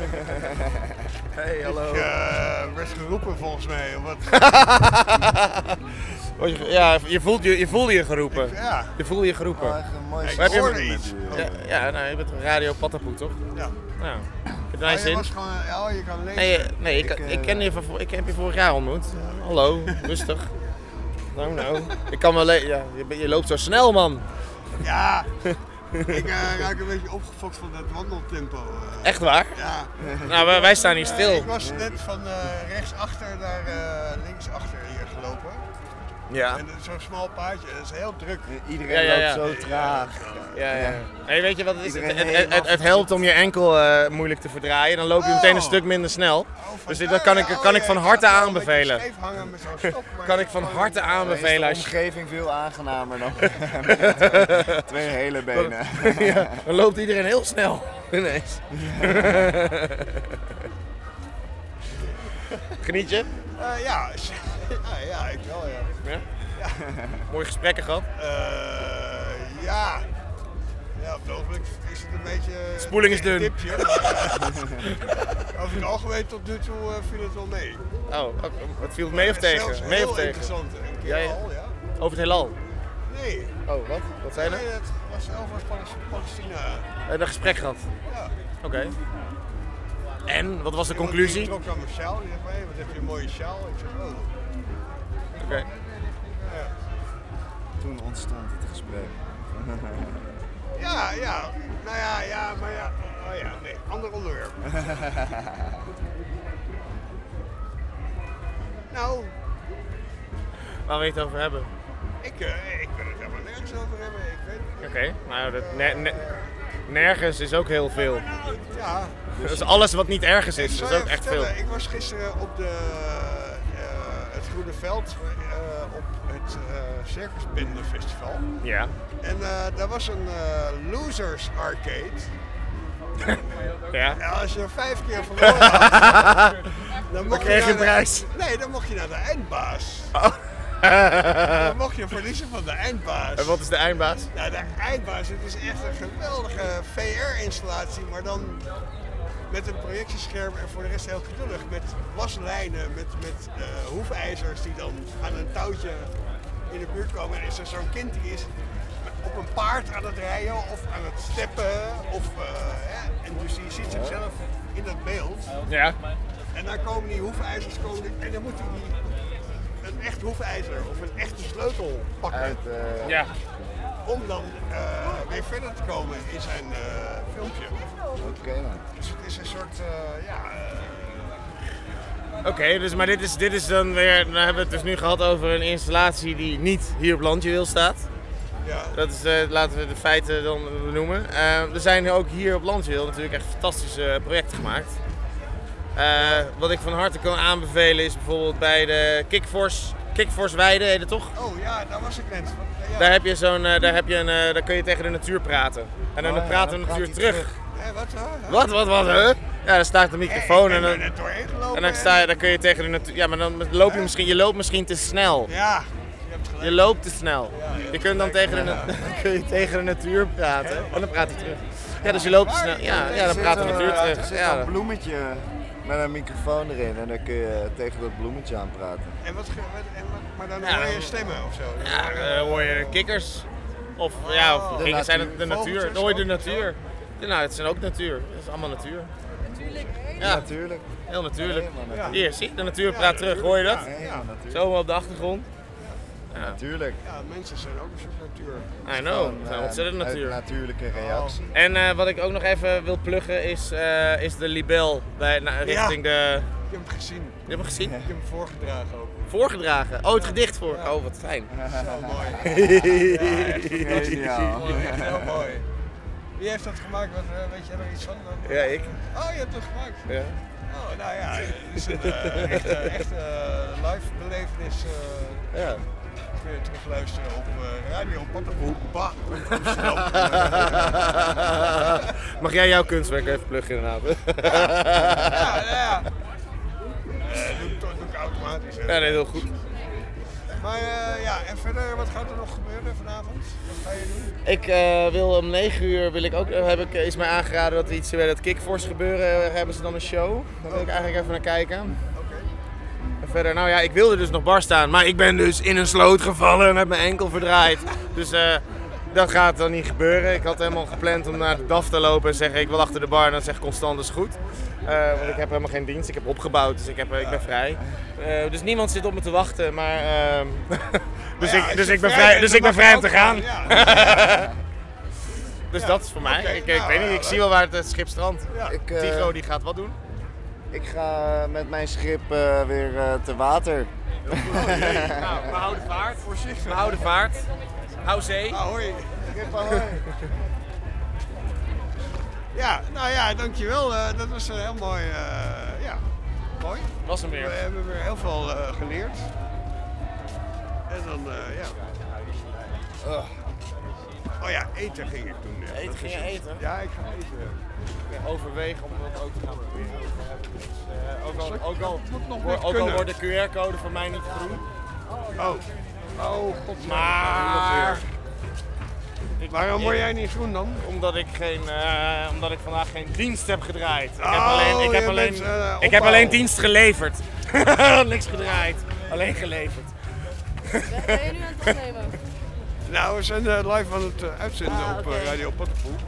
Hey, hallo. Ik werd geroepen volgens mij. Wat? Ja, je voelde je geroepen. Ja. Je voelde je geroepen. Oh, echt een mooi Ik heb je hoorde met iets. u. Ja, nou, je bent Radio Patapoe, toch? Ja. Nou, heb je er Maar nice je zin? was gewoon, je kan lezen. Nee, ik heb je vorig jaar ontmoet. Hallo, rustig. Nou. Ik kan wel ja, je loopt zo snel, man. Ja. Ik raak een beetje opgefokt van dat wandeltempo. Echt waar? Ja. Nou, wij staan hier stil. Ik was net van rechtsachter naar linksachter hier gelopen. Ja. En zo'n smal paadje, dat is heel druk. Iedereen Ja. loopt zo traag. Ja. Hey, weet je wat het is? Iedereen Het helemaal helpt om je enkel moeilijk te verdraaien. Dan loop je meteen een stuk minder snel. Dus dat kan ik van harte aanbevelen. Kan ik van harte aanbevelen. Is de omgeving veel aangenamer dan twee hele benen. Ja, dan loopt iedereen heel snel ineens. Geniet je? Ja, ik wel, ja. Ja? Mooie gesprekken gehad. Ja, op het ogenblik is het een beetje... Spoeling is dun. Tipje, maar, over het algemeen tot nu toe viel het wel mee. Oh, wat viel het mee of tegen? Zelfs Mee heel of tegen? interessant. Een keer Ja. al, ja. Over het heelal. Nee. Oh, wat? Wat zei je Nee, het was over Palestina. Een gesprek gehad. Ja. Oké. En, wat was de Iemand conclusie? Die trok aan mijn sjaal. Die zei, wat heb je een mooie sjaal? Ik zeg, oh. Oké. Ja. Toen ontstond het gesprek. Ja. Nou ja, maar ja. Oh ja, nee, ander onderwerp. Nou, Waar wil je het over hebben? ik wil het helemaal nergens over hebben. Ik weet het Oké, nou, nergens is ook heel veel. niet. Ja. Dus alles wat niet ergens is, zal is je ook echt veel. vertellen, ik was gisteren op het Groene Veld op het Circusbende Festival. Ja. En daar was een losers arcade. Ja. Ja, als je er 5 keer verloren had, dan mocht kreeg je naar een prijs. Nee, dan mocht je naar de eindbaas. Oh. Dan mocht je verliezen van de eindbaas. En wat is de eindbaas? Nou, de eindbaas, het is echt een geweldige VR-installatie, maar dan met een projectiescherm en voor de rest heel geduldig. Met waslijnen, met hoefijzers die dan aan een touwtje in de buurt komen. En is er zo'n kind die is op een paard aan het rijden of aan het steppen. En dus die ziet zichzelf in dat beeld. Ja. En dan komen die hoefijzers en dan moet hij een echt hoefijzer of een echte sleutel pakken. Ja. Om dan weer verder te komen in zijn filmpje. Oké, man. Dus het is een soort, Oké, dus maar dit is dan weer, dan hebben we het dus nu gehad over een installatie die niet hier op Landjuweel staat. ja. Dat is, laten we de feiten dan benoemen. Er zijn ook hier op Landjuweel natuurlijk echt fantastische projecten gemaakt. Wat ik van harte kan aanbevelen is bijvoorbeeld bij de Kickforce Weide, heet het toch? Oh ja, daar was ik net. Ja. Daar kun je tegen de natuur praten. En dan praat de natuur terug. Wat? Wat, hè? Ja, dan staat de microfoon en dan... net doorheen gelopen. Dan kun je tegen de natuur... Ja, maar dan je loopt misschien te snel. Ja, je hebt gelijk. Je loopt te snel. Je kunt dan tegen de natuur praten. En dan praat hij terug. Ja, dus je loopt te snel. Ja, dan praat de natuur Er terug. zit Ja. een bloemetje met een microfoon erin en dan kun je tegen dat bloemetje aan praten. Maar dan Ja, hoor je dan- stemmen of zo. Ja, dan hoor je kikkers. Of kikkers zijn het de natuur. Dan hoor je de natuur. Ja, nou, het zijn ook natuur. Het is allemaal natuur. Ja, Natuurlijk. heel natuurlijk. Helemaal natuurlijk. Hier, zie, de natuur praat terug. Hoor je dat? Helemaal natuurlijk. Zo op de achtergrond. Natuurlijk. Ja, mensen zijn ook een soort natuur. I know, het zijn ontzettend Uit natuur. natuurlijke reactie. En wat ik ook nog even wil pluggen is de libel richting de... Ik heb hem gezien. Je hebt hem gezien? Ik heb hem voorgedragen ook. Voorgedragen. Oh, het gedicht voor. Oh, wat fijn. Zo mooi. Geniaal. Echt heel mooi. Wie heeft dat gemaakt? Weet jij er iets van? Ja, ik. Oh, je hebt het gemaakt. Ja. Oh, nou ja, het is een echte live belevenis. Ja. Kun je terugluisteren op Radio Patapoe. Amsterdam. Mag jij jouw kunstwerk even pluggen inderdaad? Ja. Doe ik automatisch. Hè. Ja, nee, heel goed. Maar ja, en verder, wat gaat er nog gebeuren vanavond? Wat ga je doen? Ik wil om 9 uur is mij aangeraden dat er iets bij het Kickforce gebeuren. Hebben ze dan een show? Daar wil ik eigenlijk even naar kijken. Oké. En verder, nou ja, ik wilde dus nog bar staan, maar ik ben dus in een sloot gevallen en heb mijn enkel verdraaid. Dus dat gaat dan niet gebeuren. Ik had helemaal gepland om naar de DAF te lopen en zeggen ik wil achter de bar en dan zegt Constant is goed. Want ik heb helemaal geen dienst, ik heb opgebouwd, dus ik ben vrij. Dus niemand zit op me te wachten, maar dus ik ben vrij om te gaan. Ja. Dus dat is voor mij. Oké, Ik weet niet, ik zie wel waar het schip strandt. Ja. Tigo die gaat wat doen. Ik ga met mijn schip weer te water. Nou, we houden vaart. Voorzichtig. We houden vaart. Hou zee. Ahoi. Schip ahoy. Ja, nou ja, dankjewel. Dat was heel mooi. Ja, mooi. Was hem We weer. hebben weer heel veel geleerd. En dan, ja. Oh ja, eten ging ik doen. Eten, ging je eten? Ja, ik ga eten. Overwegen om dat ook te gaan proberen. Dus, nog ook al kunnen. wordt de QR-code voor mij niet groen. Oh, god. Maar Waarom word jij niet groen dan? omdat ik vandaag geen dienst heb gedraaid. Ik je heb bent, alleen opbouw. dienst geleverd. Niks gedraaid, alleen geleverd. Ben je nu aan het opnemen? Nou, we zijn live aan het uitzenden op Radio Pottenpoel.